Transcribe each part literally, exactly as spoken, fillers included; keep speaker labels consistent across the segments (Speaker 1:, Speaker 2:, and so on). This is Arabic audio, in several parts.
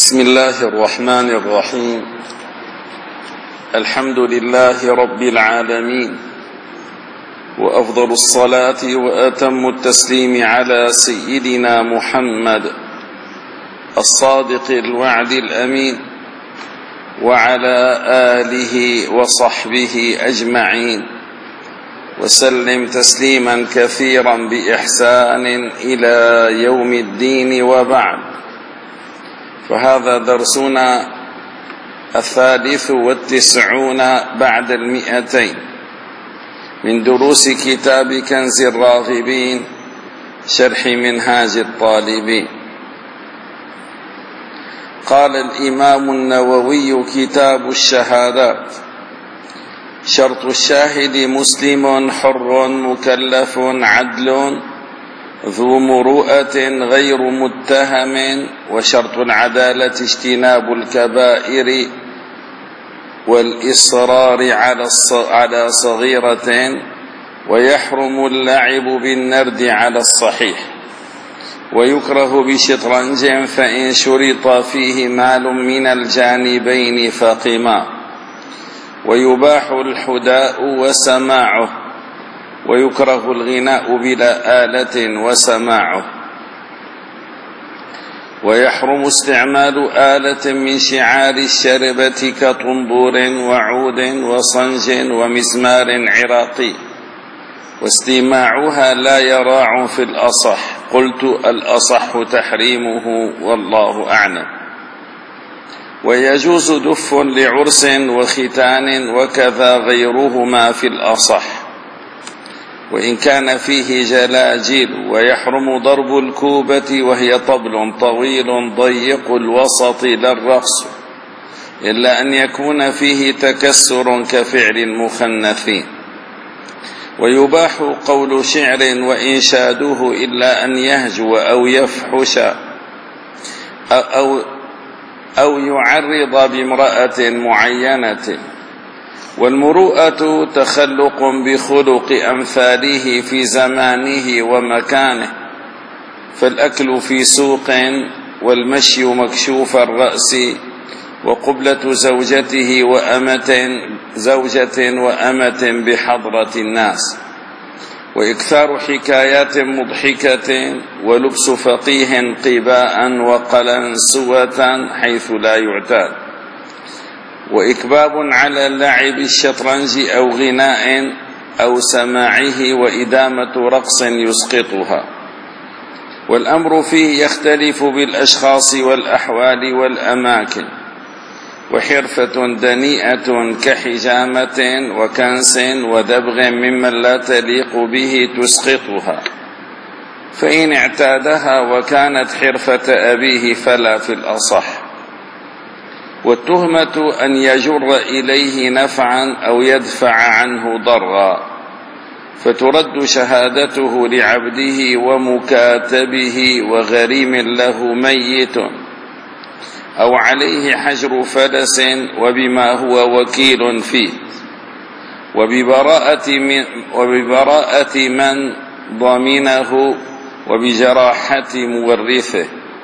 Speaker 1: بسم الله الرحمن الرحيم. الحمد لله رب العالمين، وأفضل الصلاة وأتم التسليم على سيدنا محمد الصادق الوعد الأمين، وعلى آله وصحبه أجمعين، وسلم تسليما كثيرا بإحسان إلى يوم الدين، وبعد. فهذا درسنا الثالث والتسعون بعد المئتين من دروس كتاب كنز الراغبين شرح منهاج الطالبين. قال الإمام النووي: كتاب الشهادات. شرط الشاهد مسلم حر مكلف عدل ذو مروءة غير متهم، وشرط العدالة اجتناب الكبائر والإصرار على صغيرة، ويحرم اللعب بالنرد على الصحيح، ويكره بشطرنج فإن شرط فيه مال من الجانبين فقما، ويباح الحداء وسماعه، ويكره الغناء بلا آلة وسماعه، ويحرم استعمال آلة من شعار الشربة كطنبور وعود وصنج ومزمار عراقي، واستماعها لا يراع في الأصح. قلت: الأصح تحريمه والله أعلم. ويجوز دف لعرس وختان وكذا غيرهما في الأصح، وإن كان فيه جلاجل. ويحرم ضرب الكوبة وهي طبل طويل ضيق الوسط لا الرقص، إلا أن يكون فيه تكسر كفعل المخنثين. ويباح قول شعر وإنشاده إلا أن يهجو أو يفحش أو, أو يعرض بامرأة معينة. والمروءة تخلق بخلق أمثاله في زمانه ومكانه، فالأكل في سوق، والمشي مكشوف الرأس، وقبلة زوجته وأمة زوجة وأمة بحضرة الناس، وإكثار حكايات مضحكة، ولبس فقيه قباء وقلنسوة حيث لا يعتاد، وإكباب على اللعب الشطرنج أو غناء أو سماعه، وإدامة رقص يسقطها. والأمر فيه يختلف بالأشخاص والأحوال والأماكن. وحرفة دنيئة كحجامة وكنس ودبغ ممن لا تليق به تسقطها، فإن اعتادها وكانت حرفة أبيه فلا في الأصح. والتهمة أن يجر إليه نفعا أو يدفع عنه ضرا، فترد شهادته لعبده ومكاتبه وغريم له ميت، أو عليه حجر فلس وبما هو وكيل فيه، وببراءة من, وببراءة من ضمنه، وبجراحة مورثه.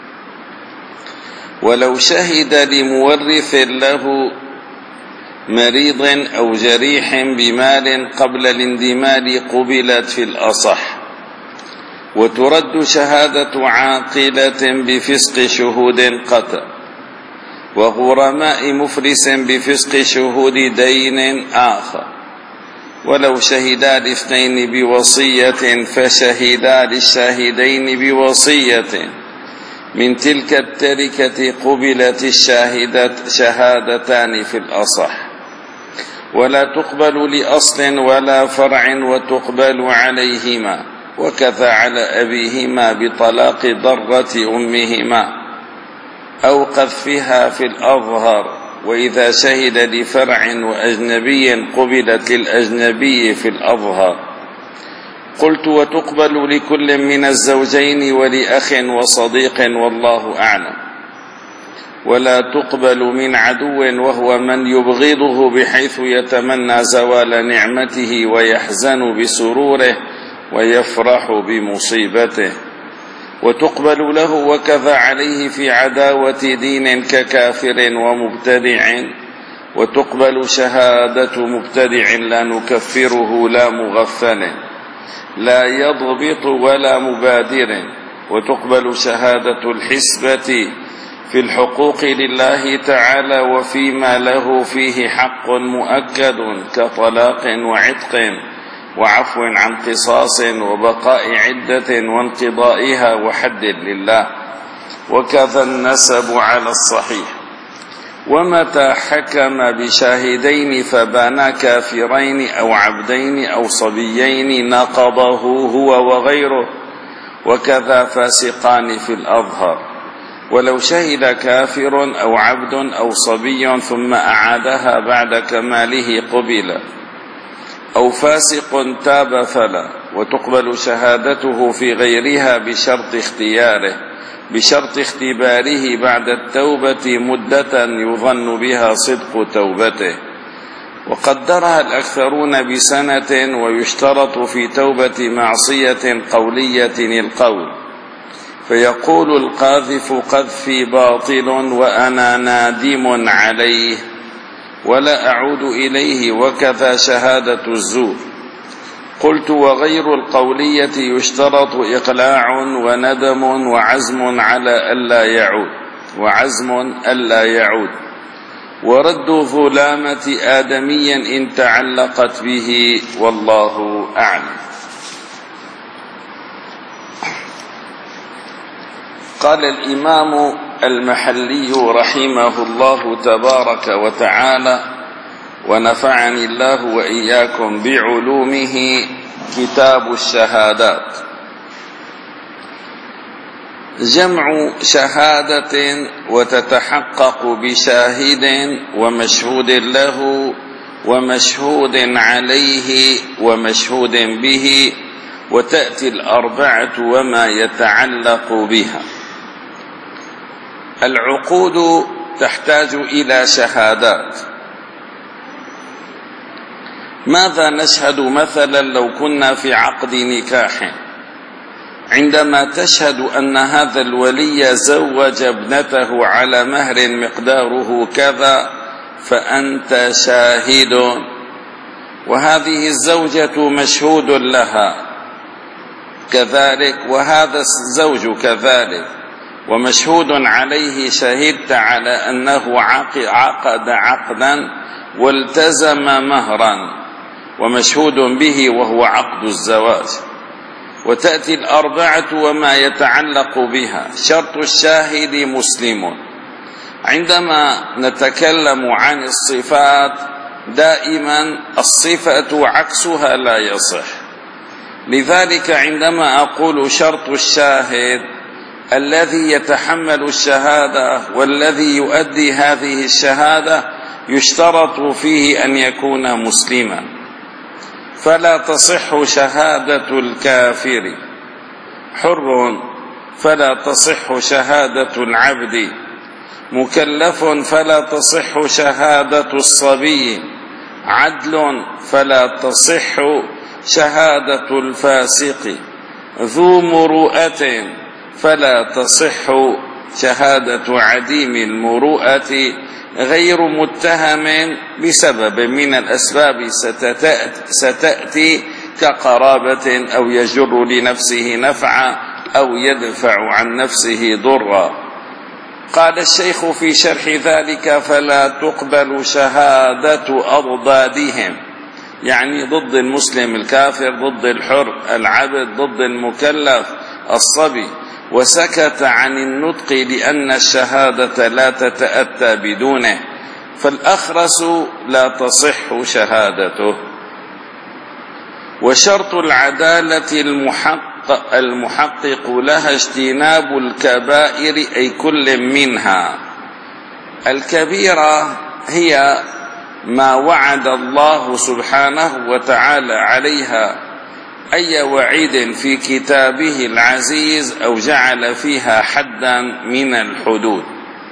Speaker 1: ولو شهد لمورث له مريض أو جريح بمال قبل الاندمال قبلت في الأصح. وترد شهادة عاقلة بفسق شهود قتل، وغرماء مفلس بفسق شهود دين آخر. ولو شهدا الاثنين بوصية فشهدا للشاهدين بوصية من تلك التركة قبلت الشاهدات شهادتان في الأصح. ولا تقبل لأصل ولا فرع، وتقبل عليهما، وكذا على أبيهما بطلاق ضرة أمهما أو قذفها في الأظهر. وإذا شهد لفرع وأجنبي قبلت للأجنبي في الأظهر. قلت: وتقبل لكل من الزوجين ولأخ وصديق والله أعلم. ولا تقبل من عدو وهو من يبغضه بحيث يتمنى زوال نعمته ويحزن بسروره ويفرح بمصيبته. وتقبل له وكذا عليه في عداوة دين ككافر ومبتدع، وتقبل شهادة مبتدع لا نكفره لا مغفل لا يضبط ولا مبادر، وتقبل شهادة الحسبة في الحقوق لله تعالى وفيما له فيه حق مؤكد كطلاق وعتق وعفو عن قصاص وبقاء عدة وانقضائها وحد لله، وكذا النسب على الصحيح. ومتى حكم بشاهدين فبانا كافرين أو عبدين أو صبيين نقضه هو وغيره، وكذا فاسقان في الأظهر. ولو شهد كافر أو عبد أو صبي ثم أعادها بعد كماله قبل، أو فاسق تاب فلا، وتقبل شهادته في غيرها بشرط اختياره بشرط اختباره بعد التوبة مدة يظن بها صدق توبته، وقدرها الأكثرون بسنة، ويشترط في توبة معصية قولية القول، فيقول القاذف قذفي باطل وأنا نادم عليه ولا أعود إليه، وكذا شهادة الزور. قلت وغير القولية يشترط إقلاع وندم وعزم على ألا يعود وعزم ألا يعود ورد ظلامة آدميا إن تعلقت به، والله أعلم. قال الإمام المحلي رحمه الله تبارك وتعالى ونفعني الله وإياكم بعلومه: كتاب الشهادات. جمع شهادة وتتحقق بشاهد ومشهود له ومشهود عليه ومشهود به، وتأتي الأربعة وما يتعلق بها. العقود تحتاج إلى شهادات. ماذا نشهد مثلا لو كنا في عقد نكاح؟ عندما تشهد أن هذا الولي زوج ابنته على مهر مقداره كذا فأنت شاهد، وهذه الزوجة مشهود لها كذلك، وهذا الزوج كذلك ومشهود عليه، شهدت على أنه عقد عقدا والتزم مهرا ومشهود به وهو عقد الزواج. وتأتي الأربعة وما يتعلق بها. شرط الشاهد مسلم. عندما نتكلم عن الصفات دائما الصفة عكسها لا يصح، لذلك عندما أقول شرط الشاهد الذي يتحمل الشهادة والذي يؤدي هذه الشهادة يشترط فيه أن يكون مسلما، فلا تصح شهادة الكافر. حر فلا تصح شهادة العبد. مكلف فلا تصح شهادة الصبي. عدل فلا تصح شهادة الفاسق. ذو مروءة فلا تصح شهادة عديم المروءة. غير متهم بسبب من الأسباب ستأتي كقرابة أو يجر لنفسه نفعا أو يدفع عن نفسه ضرا. قال الشيخ في شرح ذلك: فلا تقبل شهادة أضدادهم، يعني ضد المسلم الكافر، ضد الحر العبد، ضد المكلف الصبي، وسكت عن النطق لأن الشهادة لا تتأتى بدونه، فالأخرس لا تصح شهادته. وشرط العدالة المحقق, المحقق لها اجتناب الكبائر، أي كل منها. الكبيرة هي ما وعد الله سبحانه وتعالى عليها أي وعيد في كتابه العزيز أو جعل فيها حدا من الحدود.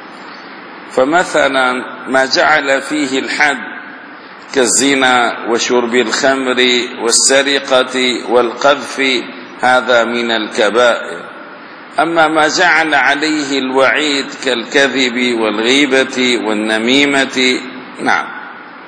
Speaker 1: فمثلا ما جعل فيه الحد كالزنا وشرب الخمر والسرقة والقذف هذا من الكبائر. أما ما جعل عليه الوعيد كالكذب والغيبة والنميمة نعم.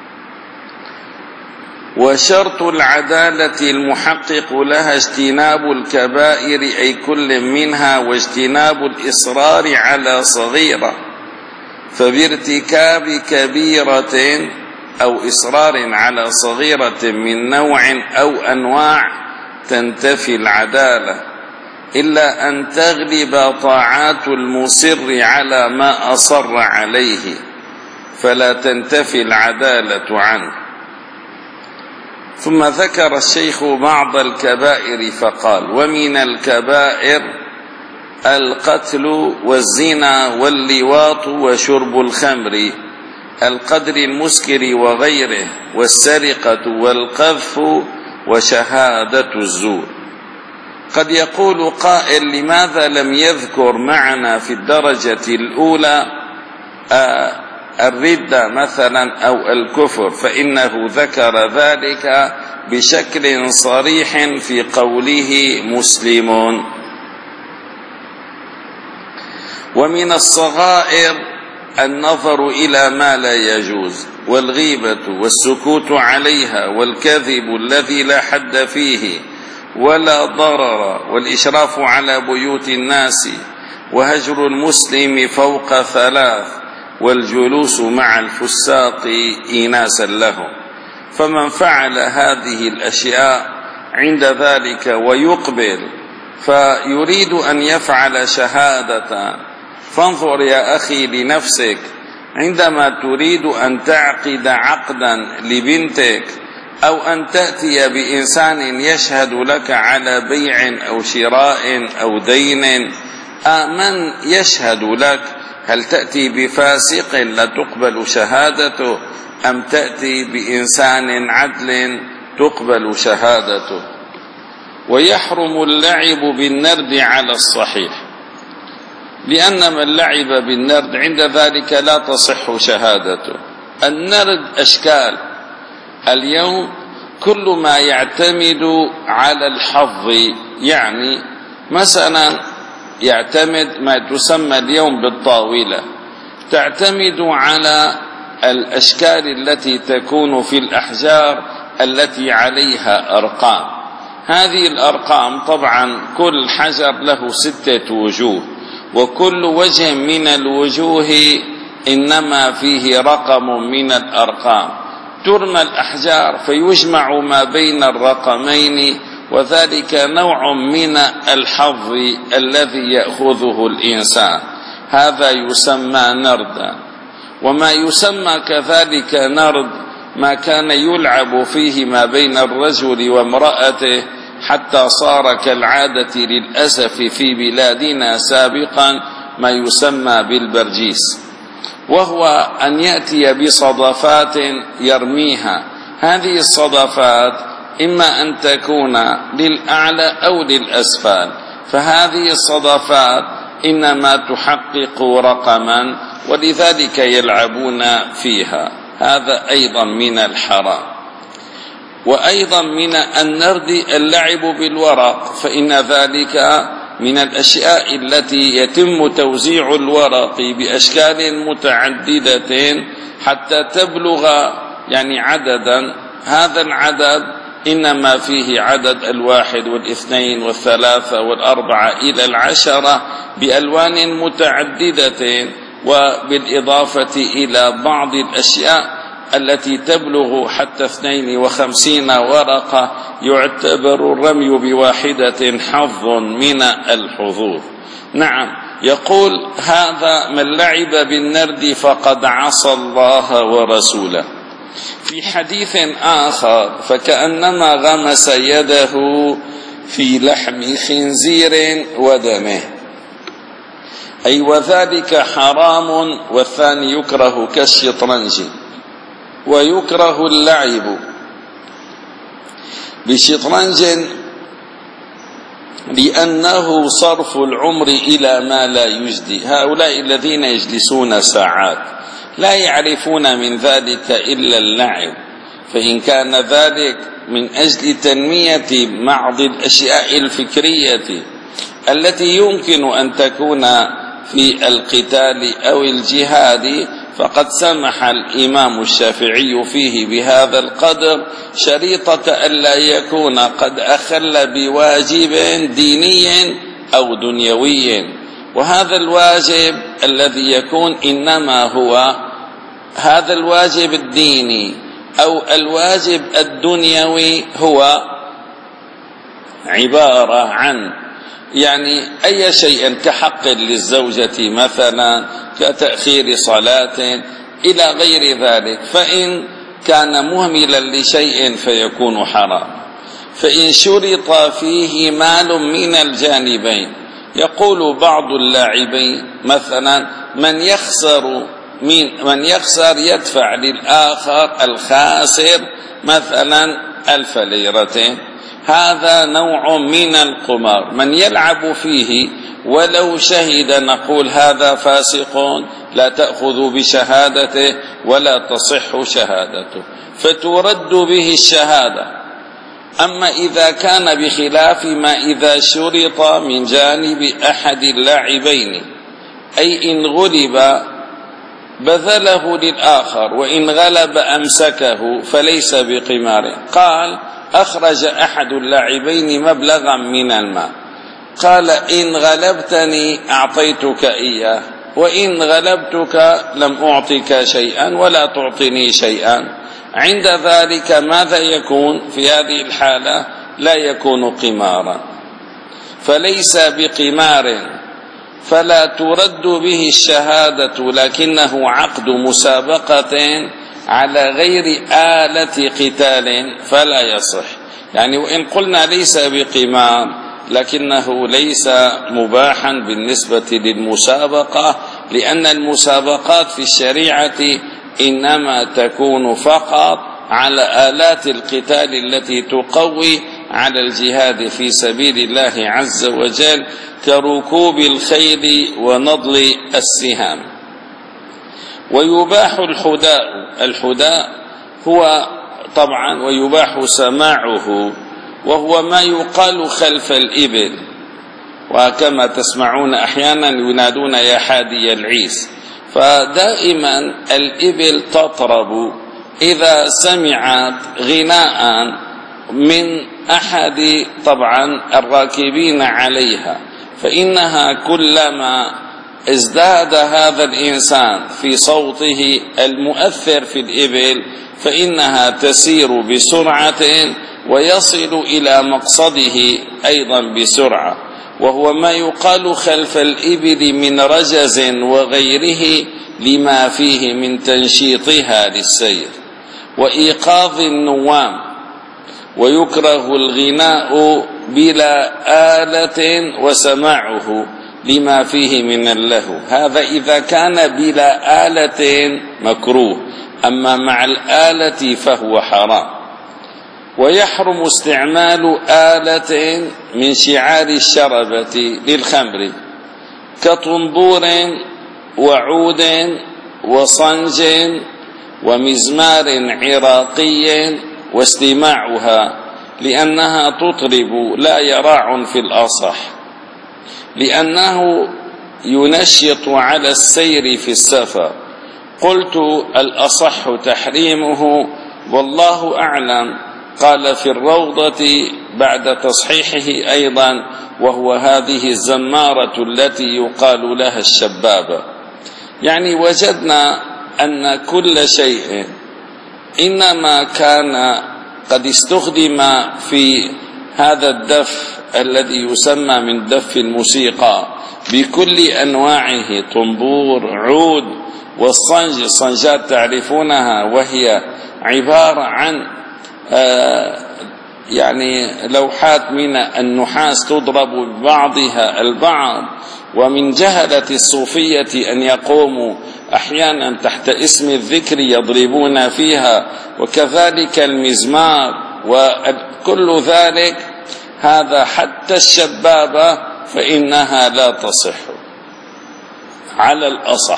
Speaker 1: وشرط العدالة المحقق لها اجتناب الكبائر أي كل منها واجتناب الإصرار على صغيرة، فبارتكاب كبيرة أو إصرار على صغيرة من نوع أو أنواع تنتفي العدالة، إلا أن تغلب طاعات المصر على ما أصر عليه فلا تنتفي العدالة عنه. ثم ذكر الشيخ بعض الكبائر فقال: ومن الكبائر القتل والزنا واللواط وشرب الخمر، القدر المسكر وغيره، والسرقة والقذف وشهادة الزور. قد يقول قائل: لماذا لم يذكر معنا في الدرجة الأولى آه الردة مثلا أو الكفر؟ فإنه ذكر ذلك بشكل صريح في قوله مسلمون. ومن الصغائر النظر إلى ما لا يجوز، والغيبة والسكوت عليها، والكذب الذي لا حد فيه ولا ضرر، والإشراف على بيوت الناس، وهجر المسلم فوق ثلاث، والجلوس مع الفساق إيناسا لهم. فمن فعل هذه الأشياء عند ذلك ويقبل فيريد أن يفعل شهادة، فانظر يا أخي لنفسك عندما تريد أن تعقد عقدا لبنتك أو أن تأتي بإنسان يشهد لك على بيع أو شراء أو دين، من يشهد لك؟ هل تأتي بفاسق لا تقبل شهادته، أم تأتي بإنسان عدل تقبل شهادته؟ ويحرم اللعب بالنرد على الصحيح، لأن من لعب بالنرد عند ذلك لا تصح شهادته. النرد أشكال، اليوم كل ما يعتمد على الحظ، يعني مثلا يعتمد ما تسمى اليوم بالطاولة، تعتمد على الأشكال التي تكون في الأحجار التي عليها أرقام. هذه الأرقام طبعا كل حجر له ستة وجوه، وكل وجه من الوجوه إنما فيه رقم من الأرقام. ترمى الأحجار فيجمع ما بين الرقمين، وذلك نوع من الحظ الذي يأخذه الإنسان، هذا يسمى نردا. وما يسمى كذلك نرد ما كان يلعب فيه ما بين الرجل وامرأته، حتى صار كالعادة للأسف في بلادنا سابقا ما يسمى بالبرجيس، وهو أن يأتي بصدفات يرميها. هذه الصدفات إما أن تكون للأعلى أو للأسفل، فهذه الصدفات إنما تحقق رقما، ولذلك يلعبون فيها. هذا أيضا من الحرام. وأيضا من النرد اللعب بالورق، فإن ذلك من الأشياء التي يتم توزيع الورق بأشكال متعددة حتى تبلغ يعني عددا، هذا العدد إنما فيه عدد الواحد والاثنين والثلاثة والأربعة إلى العشرة بألوان متعددة، وبالإضافة إلى بعض الأشياء التي تبلغ حتى اثنين وخمسين ورقة، يعتبر الرمي بواحدة حظ من الحظوظ. نعم، يقول: هذا من لعب بالنرد فقد عصى الله ورسوله. في حديث آخر: فكأنما غمس يده في لحم خنزير ودمه، أي وذلك حرام. والثاني يكره كالشطرنج. ويكره اللعب بشطرنج لأنه صرف العمر إلى ما لا يجدي. هؤلاء الذين يجلسون ساعات لا يعرفون من ذلك إلا اللعب، فإن كان ذلك من أجل تنمية بعض الأشياء الفكرية التي يمكن أن تكون في القتال أو الجهاد فقد سمح الإمام الشافعي فيه بهذا القدر شريطة ألا يكون قد أخل بواجب ديني أو دنيوي. وهذا الواجب الذي يكون إنما هو هذا الواجب الديني أو الواجب الدنيوي هو عبارة عن يعني أي شيء كحق للزوجة مثلا، كتأخير صلاة إلى غير ذلك، فإن كان مهملا لشيء فيكون حرام. فإن شرط فيه مال من الجانبين، يقول بعض اللاعبين مثلا من يخسر من, من يخسر يدفع للآخر الخاسر مثلا ألف ليرة، هذا نوع من القمار. من يلعب فيه ولو شهد نقول هذا فاسق لا تأخذ بشهادته ولا تصح شهادته، فترد به الشهادة. أما إذا كان بخلاف ما إذا شرط من جانب أحد اللاعبين، أي إن غلب بذله للآخر وإن غلب أمسكه فليس بقمار. قال أخرج أحد اللاعبين مبلغا من المال، قال إن غلبتني أعطيتك إياه وإن غلبتك لم أعطك شيئا ولا تعطني شيئا. عند ذلك ماذا يكون في هذه الحالة؟ لا يكون قمارا، فليس بقمار، فلا ترد به الشهادة، لكنه عقد مسابقة على غير آلة قتال فلا يصح. يعني وإن قلنا ليس بقمار لكنه ليس مباحا بالنسبة للمسابقة، لأن المسابقات في الشريعة إنما تكون فقط على آلات القتال التي تقوي على الجهاد في سبيل الله عز وجل، كركوب الخيل ونضل السهام. ويباح الحداء، الحداء هو طبعا ويباح سماعه، وهو ما يقال خلف الإبل، وكما تسمعون أحيانا ينادون يا حادي العيس. فدائما الإبل تطرب إذا سمعت غناء من أحد طبعا الراكبين عليها، فإنها كلما ازداد هذا الإنسان في صوته المؤثر في الإبل فإنها تسير بسرعة ويصل إلى مقصده أيضا بسرعة، وهو ما يقال خلف الإبل من رجز وغيره لما فيه من تنشيطها للسير وإيقاظ النوام. ويكره الغناء بلا آلة وسماعه لما فيه من اللهو، هذا إذا كان بلا آلة مكروه، أما مع الآلة فهو حرام. ويحرم استعمال آلة من شعار الشربة للخمر كطنبور وعود وصنج ومزمار عراقي واستماعها، لأنها تطرب لا يراع في الأصح، لأنه ينشط على السير في السفر. قلت الأصح تحريمه والله أعلم. قال في الروضة بعد تصحيحه أيضا وهو هذه الزمارة التي يقال لها الشبابة. يعني وجدنا أن كل شيء إنما كان قد استخدم في هذا الدف الذي يسمى من دف الموسيقى بكل أنواعه، طنبور، عود، والصنج، الصنجات تعرفونها، وهي عبارة عن آه يعني لوحات من النحاس تضرب ببعضها البعض. ومن جهلة الصوفية أن يقوموا أحيانا تحت اسم الذكر يضربون فيها، وكذلك المزمار وكل ذلك. هذا حتى الشبابة فإنها لا تصح على الأصح.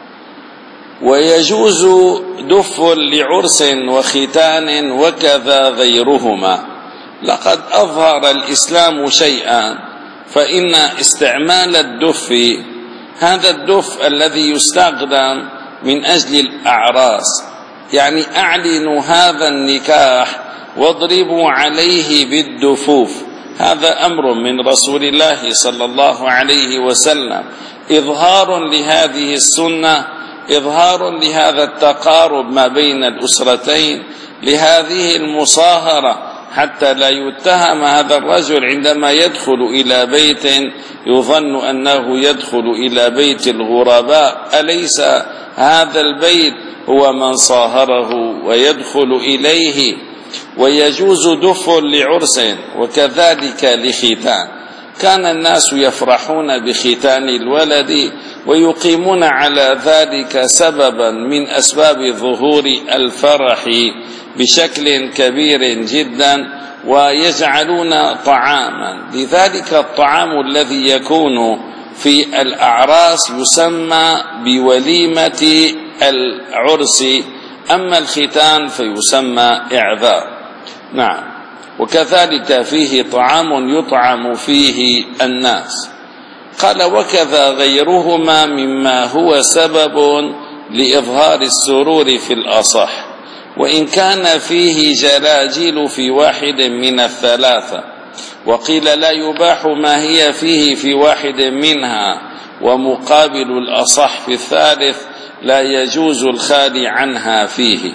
Speaker 1: ويجوز دف لعرس وختان وكذا غيرهما. لقد أظهر الإسلام شيئا فإن استعمال الدف، هذا الدف الذي يستخدم من أجل الأعراس، يعني أعلنوا هذا النكاح واضربوا عليه بالدفوف، هذا أمر من رسول الله صلى الله عليه وسلم، إظهار لهذه السنة، إظهار لهذا التقارب ما بين الأسرتين، لهذه المصاهرة، حتى لا يتهم هذا الرجل عندما يدخل إلى بيت يظن أنه يدخل إلى بيت الغرباء، أليس هذا البيت هو من صاهره ويدخل إليه. ويجوز دف لعرس وكذلك لختان، كان الناس يفرحون بختان الولد ويقيمون على ذلك سببا من أسباب ظهور الفرح بشكل كبير جدا، ويجعلون طعاما، لذلك الطعام الذي يكون في الأعراس يسمى بوليمة العرس، أما الختان فيسمى إعذار. نعم، وكذلك فيه طعام يطعم فيه الناس. قال وكذا غيرهما مما هو سبب لإظهار السرور في الأصح، وإن كان فيه جلاجل في واحد من الثلاثة، وقيل لا يباح ما هي فيه في واحد منها، ومقابل الأصح في الثالث لا يجوز الخالي عنها فيه.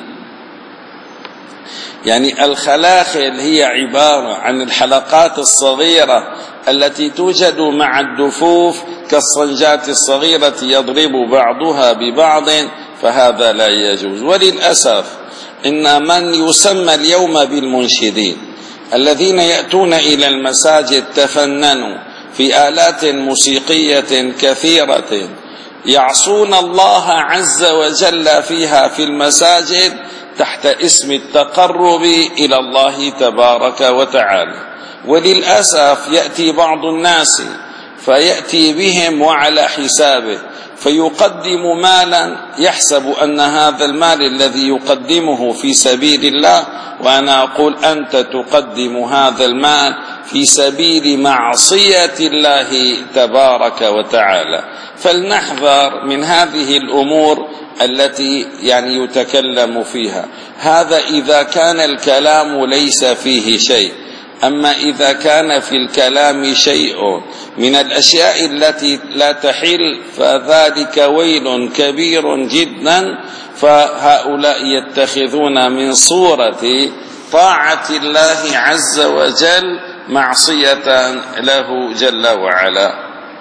Speaker 1: يعني الخلاخل هي عبارة عن الحلقات الصغيرة التي توجد مع الدفوف كالصنجات الصغيرة يضرب بعضها ببعض، فهذا لا يجوز. وللأسف إن من يسمى اليوم بالمنشدين الذين يأتون إلى المساجد تفننوا في آلات موسيقية كثيرة يعصون الله عز وجل فيها في المساجد تحت اسم التقرب إلى الله تبارك وتعالى. وللأسف يأتي بعض الناس فيأتي بهم وعلى حسابه، فيقدم مالا يحسب أن هذا المال الذي يقدمه في سبيل الله، وأنا أقول أنت تقدم هذا المال في سبيل معصية الله تبارك وتعالى. فلنحذر من هذه الأمور التي يعني يتكلم فيها. هذا إذا كان الكلام ليس فيه شيء، أما إذا كان في الكلام شيء من الأشياء التي لا تحل فذلك ويل كبير جدا، فهؤلاء يتخذون من صورة طاعة الله عز وجل معصية له جل وعلا.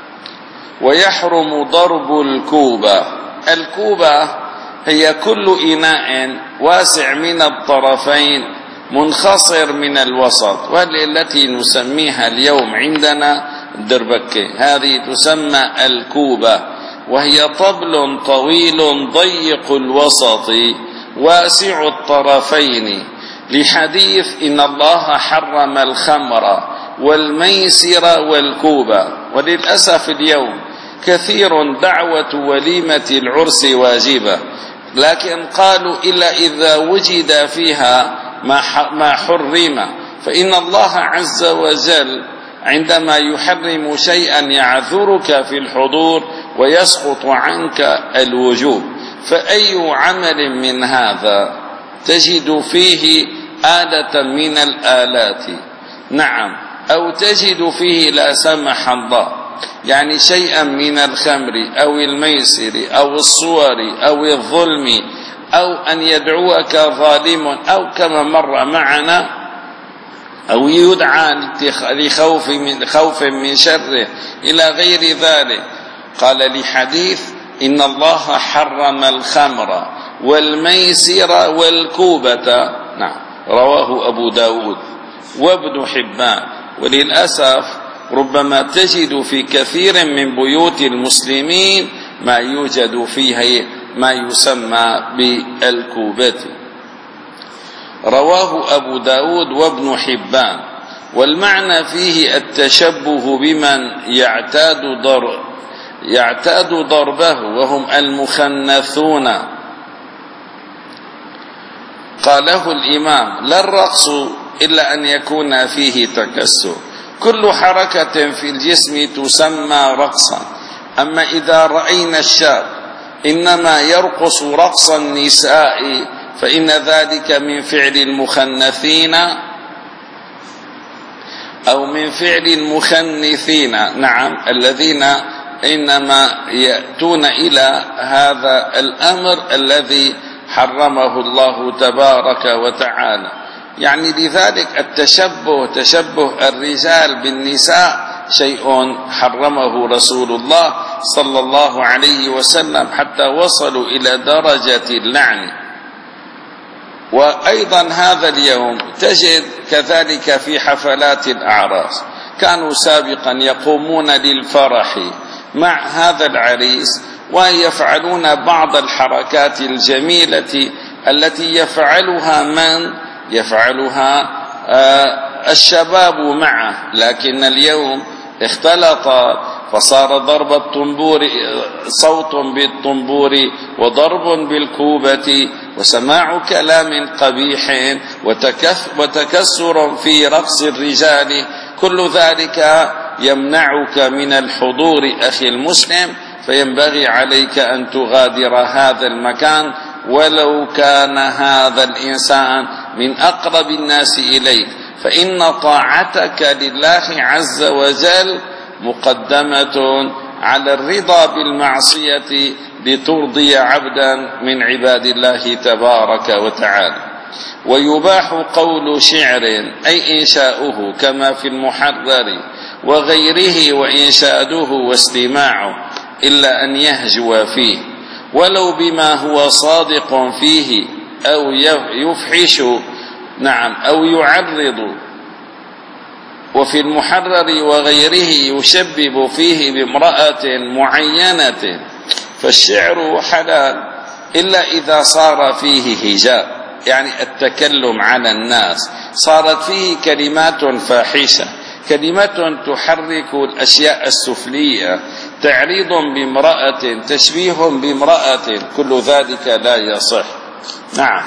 Speaker 1: ويحرم ضرب الكوبة. الكوبة هي كل إناء واسع من الطرفين منخصر من الوسط، وهي التي نسميها اليوم عندنا الدربكة، هذه تسمى الكوبة، وهي طبل طويل ضيق الوسط واسع الطرفين، لحديث إن الله حرم الخمر والميسر والكوبة. وللأسف اليوم كثير دعوة وليمة العرس واجبة، لكن قالوا إلا إذا وجد فيها ما حرم، فإن الله عز وجل عندما يحرم شيئا يعذرك في الحضور ويسقط عنك الوجوب. فأي عمل من هذا تجد فيه آلة من الآلات، نعم، أو تجد فيه لا سمح الله يعني شيئا من الخمر أو الميسر أو الصور أو الظلم، أو أن يدعوك ظالم، أو كما مر معنا أو يدعى لخوف من, خوف من شره إلى غير ذلك. قال لحديث إن الله حرم الخمر والميسر والكوبة، نعم، رواه أبو داود وابن حبان. وللأسف ربما تجد في كثير من بيوت المسلمين ما يوجد فيه ما يسمى بالكوبة. رواه أبو داود وابن حبان. والمعنى فيه التشبه بمن يعتاد ضرب يعتاد ضربه وهم المخنثون. قاله الإمام لا الرقص إلا أن يكون فيه تكسر، كل حركة في الجسم تسمى رقصا. أما إذا رأينا الشاب إنما يرقص رقص النساء فإن ذلك من فعل المخنثين أو من فعل المخنثين، نعم، الذين إنما يأتون إلى هذا الأمر الذي حرمه الله تبارك وتعالى. يعني لذلك التشبه، تشبه الرجال بالنساء، شيء حرمه رسول الله صلى الله عليه وسلم حتى وصلوا إلى درجة اللعن. وأيضا هذا اليوم تجد كذلك في حفلات الأعراس، كانوا سابقا يقومون للفرح مع هذا العريس ويفعلون بعض الحركات الجميلة التي يفعلها من يفعلها آه الشباب معه، لكن اليوم اختلط فصار ضرب الطنبور صوت بالطنبور وضرب بالكوبة وسماع كلام قبيح وتكسر في رقص الرجال، كل ذلك يمنعك من الحضور أخي المسلم. فينبغي عليك أن تغادر هذا المكان ولو كان هذا الإنسان من أقرب الناس إليك، فإن طاعتك لله عز وجل مقدمة على الرضا بالمعصية لترضي عبدا من عباد الله تبارك وتعالى. ويباح قول شعر أي إنشاؤه كما في المحرر وغيره وإنشاده واستماعه، إلا أن يهجو فيه ولو بما هو صادق فيه أو يفحش، نعم، أو يعرض. وفي المحرر وغيره يشبب فيه بامرأة معينة، فالشعر حلال إلا إذا صار فيه هجاء، يعني التكلم على الناس، صارت فيه كلمات فاحشة، كلمة تحرك الأشياء السفلية، تعريض بامرأة، تشبيه بامرأة، كل ذلك لا يصح. نعم.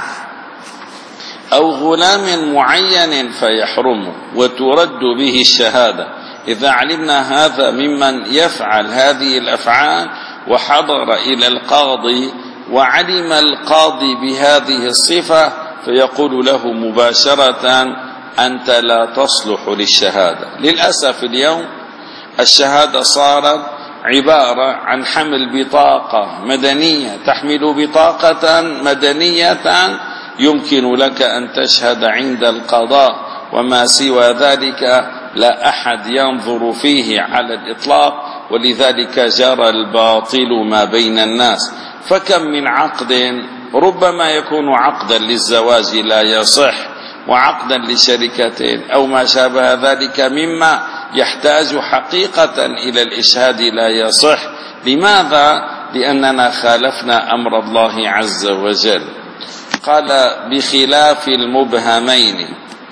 Speaker 1: أو غلام معين فيحرم وترد به الشهادة. إذا علمنا هذا ممن يفعل هذه الأفعال وحضر إلى القاضي وعلم القاضي بهذه الصفة فيقول له مباشرة أنت لا تصلح للشهادة. للأسف اليوم الشهادة صارت عبارة عن حمل بطاقة مدنية، تحمل بطاقة مدنية يمكن لك أن تشهد عند القضاء، وما سوى ذلك لا أحد ينظر فيه على الإطلاق، ولذلك جرى الباطل ما بين الناس. فكم من عقد ربما يكون عقدا للزواج لا يصح، وعقدا لشركة أو ما شابه ذلك مما يحتاج حقيقة إلى الإشهاد لا يصح. لماذا؟ لأننا خالفنا أمر الله عز وجل. قال بخلاف المبهمين،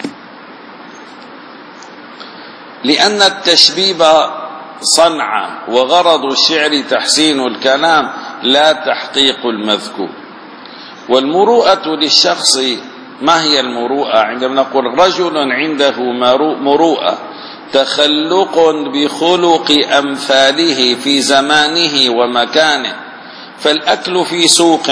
Speaker 1: لأن التشبيب صنعة وغرض الشعر تحسين الكلام لا تحقيق المذكور. والمروءة للشخص، ما هي المروءة؟ عندما نقول رجل عنده مروءة تخلق بخلق أمثاله في زمانه ومكانه. فالأكل في سوق،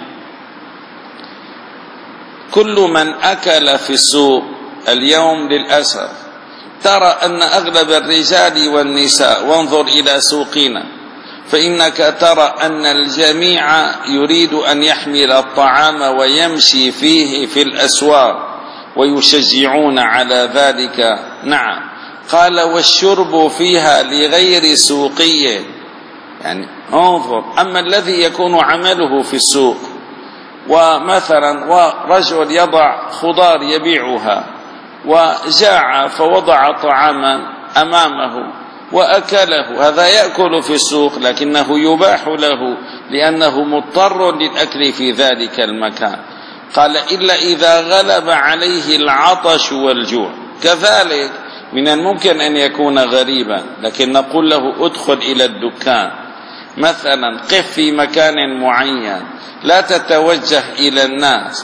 Speaker 1: كل من أكل في السوق اليوم للأسف ترى أن أغلب الرجال والنساء، وانظر إلى سوقنا فإنك ترى أن الجميع يريد أن يحمل الطعام ويمشي فيه في الأسواق ويشجعون على ذلك. نعم. قال والشرب فيها لغير سوقي، يعني انظر. أما الذي يكون عمله في السوق، ومثلا ورجل يضع خضار يبيعها وجاع فوضع طعاما أمامه وأكله، هذا يأكل في السوق لكنه يباح له لأنه مضطر للأكل في ذلك المكان. قال إلا إذا غلب عليه العطش والجوع. كذلك من الممكن أن يكون غريبا، لكن نقول له ادخل إلى الدكان مثلا، قف في مكان معين، لا تتوجه إلى الناس،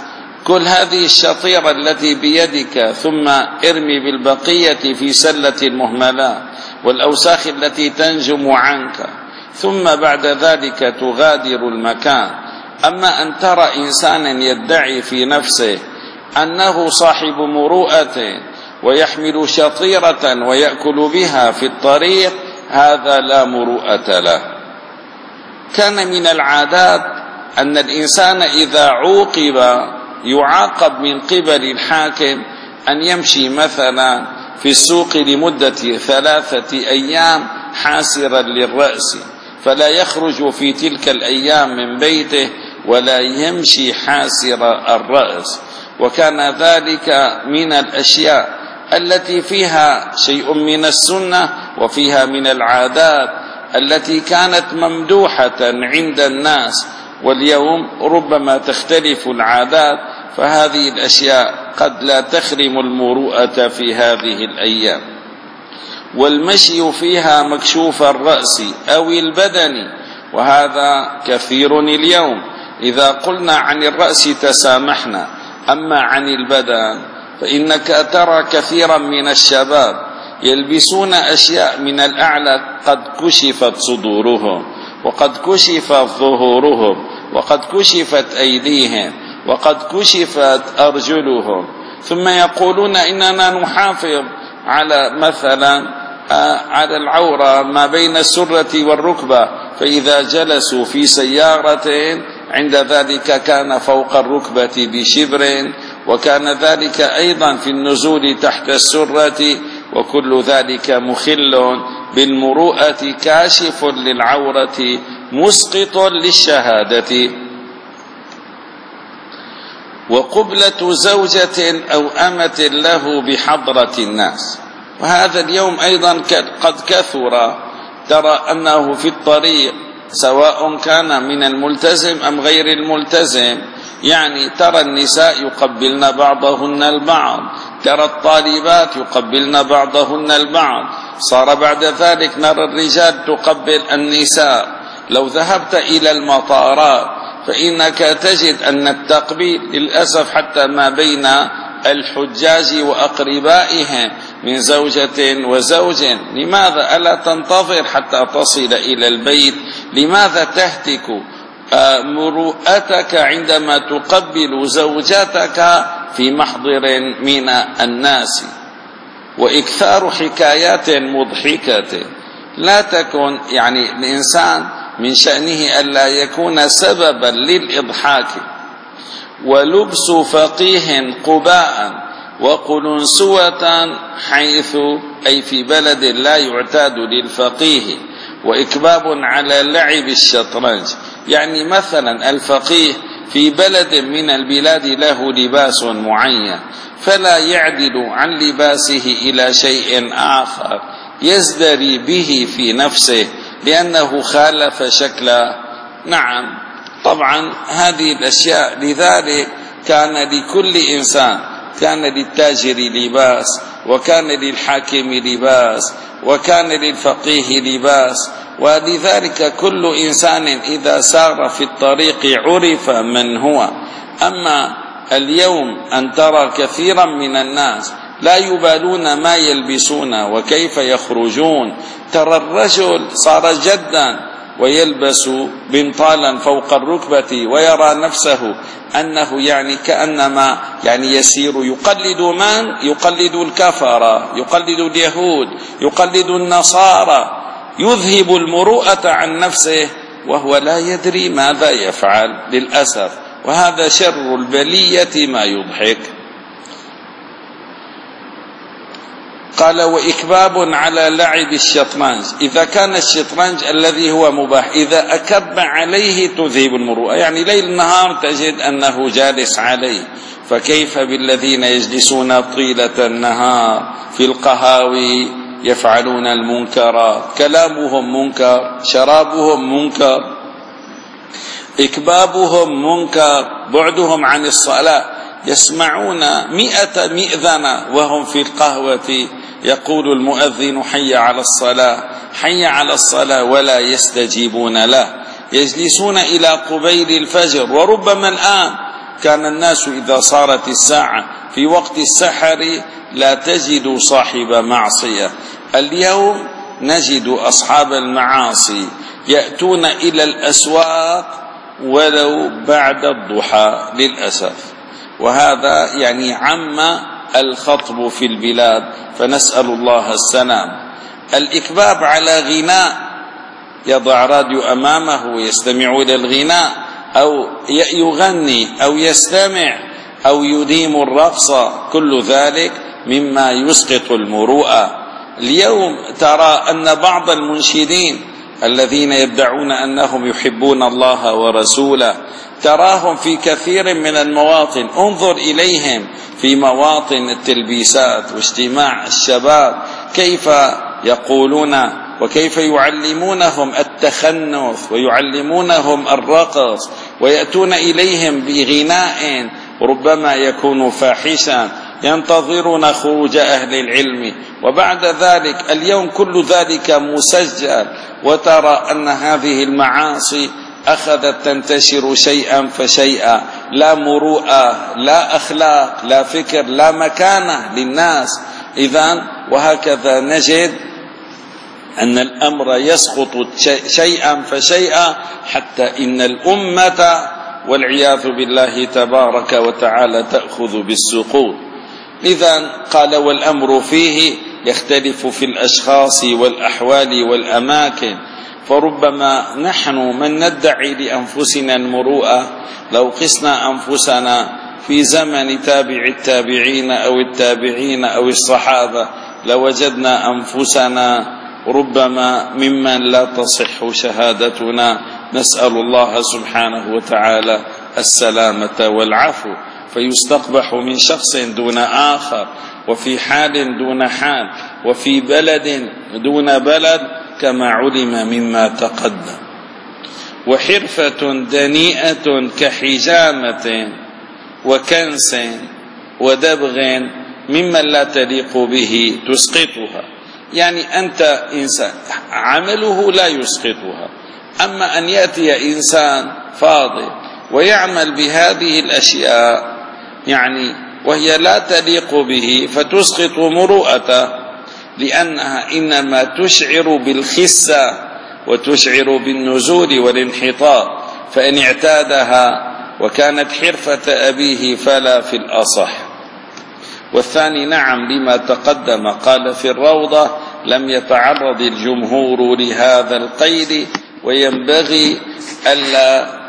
Speaker 1: كل هذه الشطيرة التي بيدك ثم ارمي بالبقية في سلة المهملات والأوساخ التي تنجم عنك، ثم بعد ذلك تغادر المكان. أما أن ترى إنسانا يدعي في نفسه أنه صاحب مروءة ويحمل شطيرة ويأكل بها في الطريق، هذا لا مروءة له. كان من العادات أن الإنسان إذا عوقب يعاقب من قبل الحاكم أن يمشي مثلا في السوق لمدة ثلاثة أيام حاسرا للرأس، فلا يخرج في تلك الأيام من بيته ولا يمشي حاسر الرأس. وكان ذلك من الأشياء التي فيها شيء من السنة وفيها من العادات التي كانت ممدوحة عند الناس. واليوم ربما تختلف العادات، فهذه الأشياء قد لا تخرم المروءة في هذه الأيام. والمشي فيها مكشوف الرأس أو البدن، وهذا كثير اليوم. إذا قلنا عن الرأس تسامحنا، أما عن البدن فإنك ترى كثيرا من الشباب يلبسون أشياء من الأعلى قد كشفت صدورهم، وقد كشفت ظهورهم، وقد كشفت أيديهم، وقد كشفت أرجلهم، ثم يقولون إننا نحافظ على مثلا على العورة ما بين السرة والركبة، فإذا جلسوا في سيارة عند ذلك كان فوق الركبة بشبر، وكان ذلك أيضا في النزول تحت السرة، وكل ذلك مخل بالمروءة كاشف للعورة مسقط للشهادة. وقبلة زوجة أو أمة له بحضرة الناس، وهذا اليوم أيضا قد كثر. ترى أنه في الطريق سواء كان من الملتزم أم غير الملتزم، يعني ترى النساء يقبلن بعضهن البعض، ترى الطالبات يقبلن بعضهن البعض، صار بعد ذلك نرى الرجال تقبل النساء. لو ذهبت إلى المطارات فإنك تجد أن التقبيل للأسف حتى ما بين الحجاج وأقربائهم من زوجة وزوج. لماذا ألا تنتظر حتى تصل إلى البيت؟ لماذا تهتك مروءتك عندما تقبل زوجتك في محضر من الناس؟ وإكثار حكايات مضحكة. لا تكن يعني الإنسان من شأنه ألا يكون سببا للإضحاك. ولبس فقيه قباء وقلنسوة حيث أي في بلد لا يعتاد للفقيه، وإكباب على لعب الشطرنج. يعني مثلا الفقيه في بلد من البلاد له لباس معين، فلا يعدل عن لباسه إلى شيء آخر يزدري به في نفسه لأنه خالف شكله. نعم طبعا هذه الأشياء. لذلك كان لكل إنسان، كان للتاجر لباس، وكان للحاكم لباس، وكان للفقيه لباس. ولذلك كل إنسان إذا سار في الطريق عرف من هو. أما اليوم أن ترى كثيرا من الناس لا يبالون ما يلبسون وكيف يخرجون. ترى الرجل صار جدا ويلبس بنطالا فوق الركبة ويرى نفسه أنه يعني كأنما يعني يسير يقلد من؟ يقلد الكفرة، يقلد اليهود، يقلد النصارى، يذهب المروءة عن نفسه وهو لا يدري ماذا يفعل للأسف. وهذا شر البلية ما يضحك. قال وإكباب على لعب الشطرنج. إذا كان الشطرنج الذي هو مباح إذا أكب عليه تذهب المروءة، يعني ليل نهار تجد أنه جالس عليه، فكيف بالذين يجلسون طيلة النهار في القهاوي يفعلون المنكرات، كلامهم منكر، شرابهم منكر، إكبابهم منكر، بعدهم عن الصلاة. يسمعون مئة مئذنة وهم في القهوة يقول المؤذن حي على الصلاة حي على الصلاة ولا يستجيبون له. يجلسون إلى قبيل الفجر، وربما الآن كان الناس إذا صارت الساعة في وقت السحر لا تجد صاحب معصية. اليوم نجد أصحاب المعاصي يأتون إلى الأسواق ولو بعد الضحى للأسف، وهذا يعني عم الخطب في البلاد، فنسأل الله السلام. الإكباب على غناء، يضع راديو أمامه ويستمع إلى الغناء، أو يغني أو يستمع أو يديم الرقص، كل ذلك مما يسقط المروءة. اليوم ترى أن بعض المنشدين الذين يدعون أنهم يحبون الله ورسوله تراهم في كثير من المواطن، انظر إليهم في مواطن التلبيسات واجتماع الشباب كيف يقولون وكيف يعلمونهم التخنث ويعلمونهم الرقص، ويأتون إليهم بغناء ربما يكون فاحشا، ينتظرون خروج أهل العلم، وبعد ذلك اليوم كل ذلك مسجل. وترى أن هذه المعاصي أخذت تنتشر شيئا فشيئا، لا مروءة، لا أخلاق، لا فكر، لا مكانة للناس. إذن وهكذا نجد أن الأمر يسقط شيئا فشيئا، حتى إن الأمة والعياذ بالله تبارك وتعالى تأخذ بالسقوط. إذن قال والأمر فيه يختلف في الأشخاص والأحوال والأماكن، فربما نحن من ندعي لأنفسنا المروءة لو قسنا أنفسنا في زمن تابع التابعين أو التابعين أو الصحابة لوجدنا أنفسنا ربما ممن لا تصح شهادتنا. نسأل الله سبحانه وتعالى السلامة والعفو، فيستقبح من شخص دون آخر، وفي حال دون حال، وفي بلد دون بلد، كما علم مما تقدم. وحرفة دنيئة كحجامة وكنس ودبغ ممن لا تليق به تسقطها. يعني أنت إنسان عمله لا يسقطها، أما أن يأتي إنسان فاضل ويعمل بهذه الأشياء يعني وهي لا تليق به فتسقط مروءته، لأنها إنما تشعر بالخسة وتشعر بالنزول والانحطاط، فإن اعتادها وكانت حرفة أبيه فلا في الأصح. والثاني نعم لما تقدم، قال في الروضة لم يتعرض الجمهور لهذا القيد، وينبغي ألا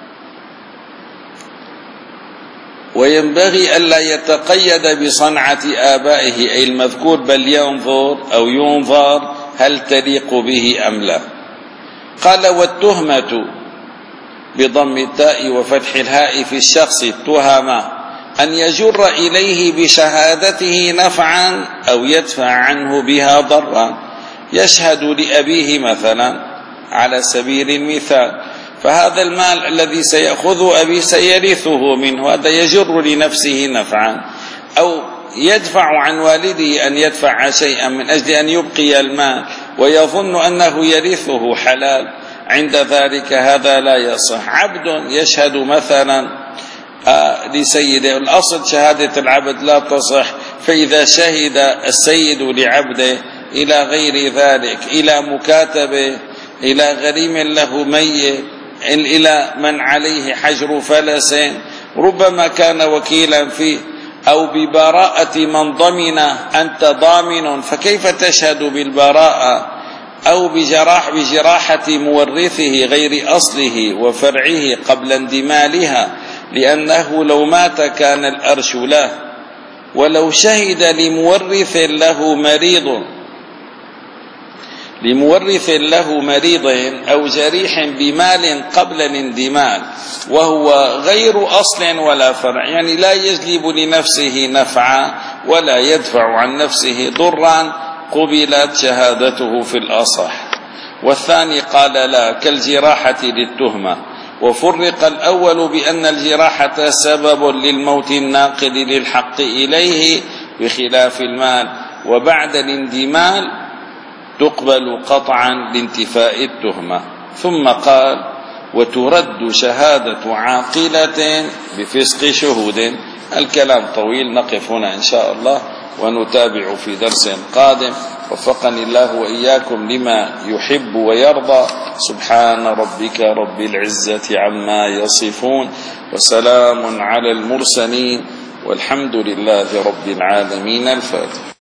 Speaker 1: وينبغي ألا يتقيد بصنعة آبائه أي المذكور، بل ينظر أو ينظر هل تليق به أم لا. قال والتهمة بضم التاء وفتح الهاء في الشخص التهمة أن يجر إليه بشهادته نفعا أو يدفع عنه بها ضرا، يشهد لأبيه مثلا على سبيل المثال، فهذا المال الذي سيأخذه أبيه سيرثه منه، هذا يجر لنفسه نفعا، أو يدفع عن والده أن يدفع شيئا من أجل أن يبقي المال ويظن أنه يرثه حلال، عند ذلك هذا لا يصح. عبد يشهد مثلا آه لسيده، الأصل شهادة العبد لا تصح، فإذا شهد السيد لعبده إلى غير ذلك، إلى مكاتبه، إلى غريم له ميت، إلى من عليه حجر فلس، ربما كان وكيلا فيه، أو ببراءة من ضمن أنت ضامن، فكيف تشهد بالبراءة؟ أو بجراح بجراحة مورثه غير أصله وفرعه قبل اندمالها، لأنه لو مات كان الأرش له. ولو شهد لمورث له مريض لمورث له مريض أو جريح بمال قبل الاندمال وهو غير أصل ولا فرع، يعني لا يجلب لنفسه نفعا ولا يدفع عن نفسه ضرا، قبلت شهادته في الأصح. والثاني قال لا، كالجراحة للتهمة، وفرق الأول بأن الجراحة سبب للموت الناقل للحق إليه بخلاف المال، وبعد الاندمال تقبل قطعا لانتفاء التهمة. ثم قال وترد شهادة عاقلة بفسق شهود. الكلام طويل، نقف هنا إن شاء الله ونتابع في درس قادم. وفقني الله وإياكم لما يحب ويرضى. سبحان ربك رب العزة عما يصفون، وسلام على المرسلين، والحمد لله رب العالمين. الفاتح.